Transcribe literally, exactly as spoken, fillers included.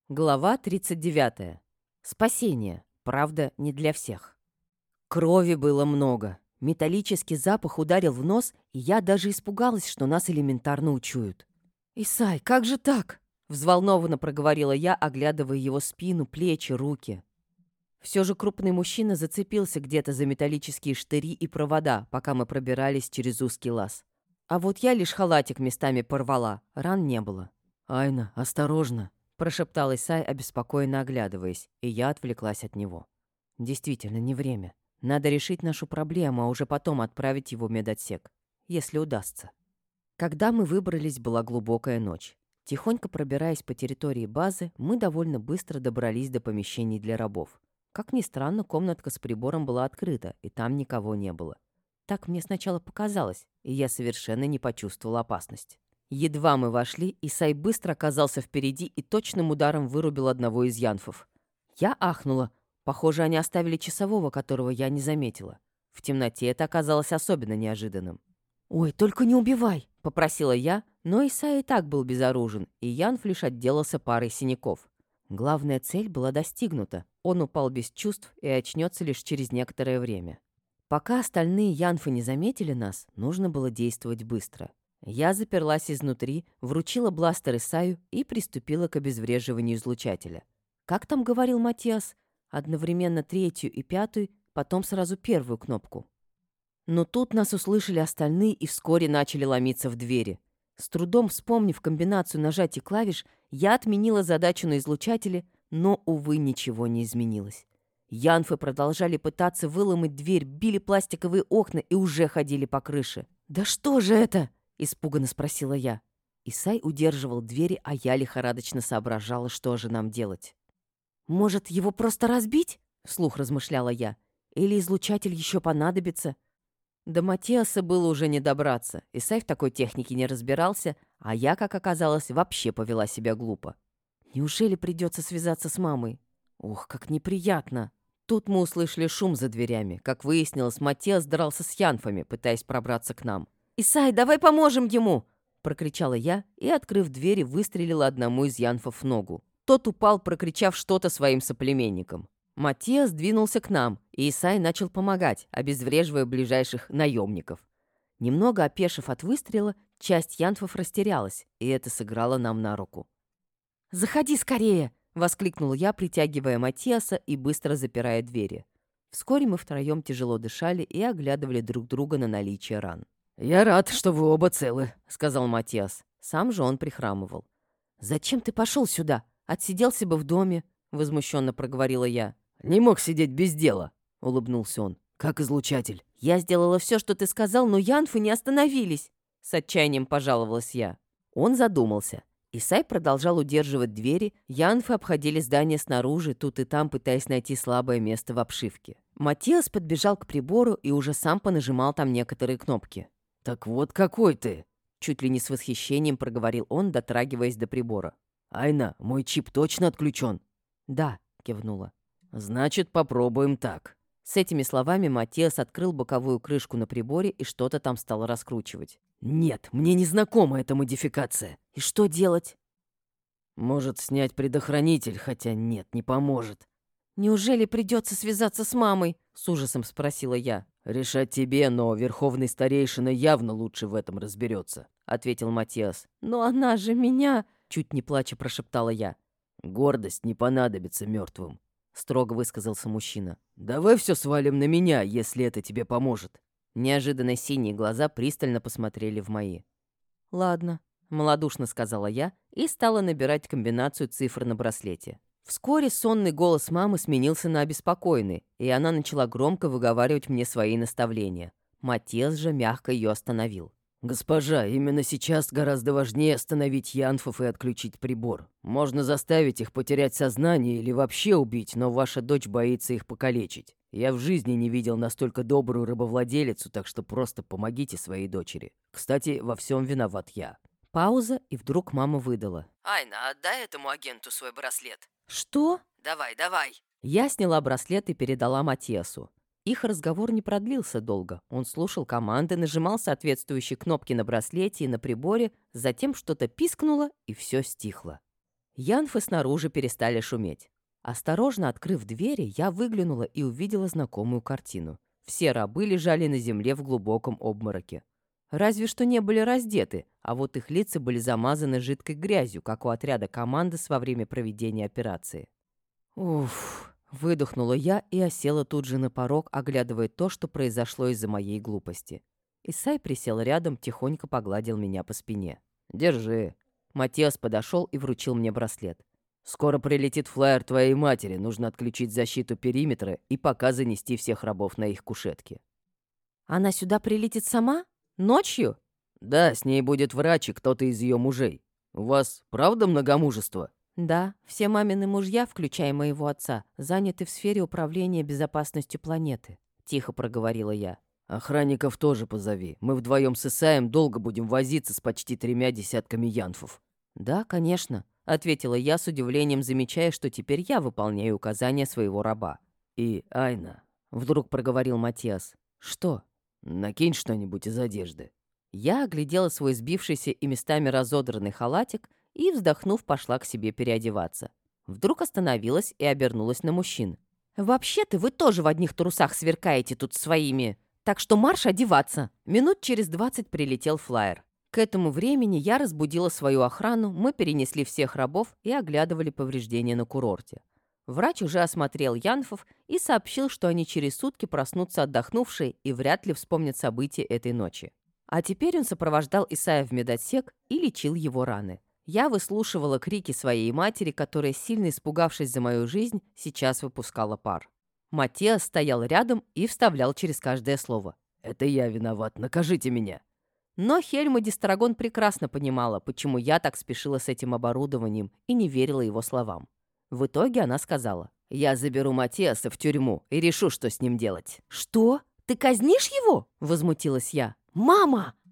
Глава тридцать девятая. Спасение. Правда, не для всех. Крови было много. Металлический запах ударил в нос, и я даже испугалась, что нас элементарно учуют. «Исай, как же так?» — взволнованно проговорила я, оглядывая его спину, плечи, руки. Все же крупный мужчина зацепился где-то за металлические штыри и провода, пока мы пробирались через узкий лаз. А вот я лишь халатик местами порвала, ран не было. «Айна, осторожно!» — прошептал Исай, обеспокоенно оглядываясь, и я отвлеклась от него. «Действительно, не время. Надо решить нашу проблему, а уже потом отправить его в медотсек, если удастся». Когда мы выбрались, была глубокая ночь. Тихонько пробираясь по территории базы, мы довольно быстро добрались до помещений для рабов. Как ни странно, комнатка с прибором была открыта, и там никого не было. Так мне сначала показалось, и я совершенно не почувствовала опасность. Едва мы вошли, Исай быстро оказался впереди и точным ударом вырубил одного из янфов. Я ахнула. Похоже, они оставили часового, которого я не заметила. В темноте это оказалось особенно неожиданным. «Ой, только не убивай!» — попросила я, но Исай и так был безоружен, и янф лишь отделался парой синяков. Главная цель была достигнута. Он упал без чувств и очнется лишь через некоторое время. Пока остальные янфы не заметили нас, нужно было действовать быстро. Я заперлась изнутри, вручила бластер Исаю и приступила к обезвреживанию излучателя. Как там говорил Матиас? Одновременно третью и пятую, потом сразу первую кнопку. Но тут нас услышали остальные и вскоре начали ломиться в двери. С трудом вспомнив комбинацию нажатий клавиш, я отменила задачу на излучателе, но, увы, ничего не изменилось. Янфы продолжали пытаться выломать дверь, били пластиковые окна и уже ходили по крыше. «Да что же это?» — испуганно спросила я. Исай удерживал двери, а я лихорадочно соображала, что же нам делать. «Может, его просто разбить?» — вслух размышляла я. «Или излучатель еще понадобится?» До Матиаса было уже не добраться. Исай в такой технике не разбирался, а я, как оказалось, вообще повела себя глупо. Неужели придется связаться с мамой? Ох, как неприятно! Тут мы услышали шум за дверями. Как выяснилось, Матиас дрался с янфами, пытаясь пробраться к нам. «Исай, давай поможем ему!» — прокричала я и, открыв дверь, выстрелила одному из янфов в ногу. Тот упал, прокричав что-то своим соплеменникам. Матиас двинулся к нам, и Исай начал помогать, обезвреживая ближайших наемников. Немного опешив от выстрела, часть янфов растерялась, и это сыграло нам на руку. «Заходи скорее!» — воскликнул я, притягивая Матиаса и быстро запирая двери. Вскоре мы втроем тяжело дышали и оглядывали друг друга на наличие ран. «Я рад, что вы оба целы», — сказал Матиас. Сам же он прихрамывал. «Зачем ты пошел сюда? Отсиделся бы в доме», — возмущенно проговорила я. «Не мог сидеть без дела», — улыбнулся он. «как излучатель». «Я сделала все, что ты сказал, но янфы не остановились», — с отчаянием пожаловалась я. Он задумался. Исай продолжал удерживать двери, янфы обходили здание снаружи, тут и там, пытаясь найти слабое место в обшивке. Матиас подбежал к прибору и уже сам понажимал там некоторые кнопки. «Так вот какой ты!» — чуть ли не с восхищением проговорил он, дотрагиваясь до прибора. «Айна, мой чип точно отключен?» «Да», — кивнула. «Значит, попробуем так». С этими словами Матиас открыл боковую крышку на приборе и что-то там стал раскручивать. «Нет, мне не знакома эта модификация». «И что делать?» «Может, снять предохранитель, хотя нет, не поможет». «Неужели придется связаться с мамой?» — с ужасом спросила я. «Решать тебе, но верховный старейшина явно лучше в этом разберется», — ответил Матиас. «Но она же меня...» — чуть не плача прошептала я. «Гордость не понадобится мертвым», — строго высказался мужчина. «Давай все свалим на меня, если это тебе поможет». Неожиданно синие глаза пристально посмотрели в мои. «Ладно», — малодушно сказала я и стала набирать комбинацию цифр на браслете. Вскоре сонный голос мамы сменился на обеспокоенный, и она начала громко выговаривать мне свои наставления. Матиас же мягко ее остановил. «Госпожа, именно сейчас гораздо важнее остановить янфов и отключить прибор. Можно заставить их потерять сознание или вообще убить, но ваша дочь боится их покалечить. Я в жизни не видел настолько добрую рабовладелицу, так что просто помогите своей дочери. Кстати, во всем виноват я». Пауза, и вдруг мама выдала. «Айна, отдай этому агенту свой браслет». «Что?» «Давай, давай». Я сняла браслет и передала Матиасу. Их разговор не продлился долго. Он слушал команды, нажимал соответствующие кнопки на браслете и на приборе, затем что-то пискнуло, и все стихло. Янфы снаружи перестали шуметь. Осторожно открыв двери, я выглянула и увидела знакомую картину. Все рабы лежали на земле в глубоком обмороке. Разве что не были раздеты, а вот их лица были замазаны жидкой грязью, как у отряда «Командос» во время проведения операции. Уф, выдохнула я и осела тут же на порог, оглядывая то, что произошло из-за моей глупости. Исай присел рядом, тихонько погладил меня по спине. Держи. Матиас подошел и вручил мне браслет. Скоро прилетит флайер твоей матери. Нужно отключить защиту периметра и пока занести всех рабов на их кушетки. Она сюда прилетит сама? Ночью? Да, с ней будет врач и кто-то из ее мужей. У вас правда многомужество? Да, все мамины мужья, включая моего отца, заняты в сфере управления безопасностью планеты. Тихо проговорила я. Охранников тоже позови. Мы вдвоем с Исаем долго будем возиться с почти тремя десятками янфов. Да, конечно, ответила я с удивлением, замечая, что теперь я выполняю указания своего раба. И, Айна, вдруг проговорил Матиас. Что? Накинь что-нибудь из одежды. Я оглядела свой сбившийся и местами разодранный халатик и, вздохнув, пошла к себе переодеваться. Вдруг остановилась и обернулась на мужчин. «Вообще-то вы тоже в одних трусах сверкаете тут своими, так что марш одеваться!» Минут через двадцать прилетел флайер. К этому времени я разбудила свою охрану, мы перенесли всех рабов и оглядывали повреждения на курорте. Врач уже осмотрел янфов и сообщил, что они через сутки проснутся отдохнувшие и вряд ли вспомнят события этой ночи. А теперь он сопровождал Исая в медотсек и лечил его раны. Я выслушивала крики своей матери, которая, сильно испугавшись за мою жизнь, сейчас выпускала пар. Матиас стоял рядом и вставлял через каждое слово. «Это я виноват, накажите меня!» Но Хельма Дистрагон прекрасно понимала, почему я так спешила с этим оборудованием и не верила его словам. В итоге она сказала: «Я заберу Матиаса в тюрьму и решу, что с ним делать». «Что? Ты казнишь его?» — возмутилась я. «Мама!»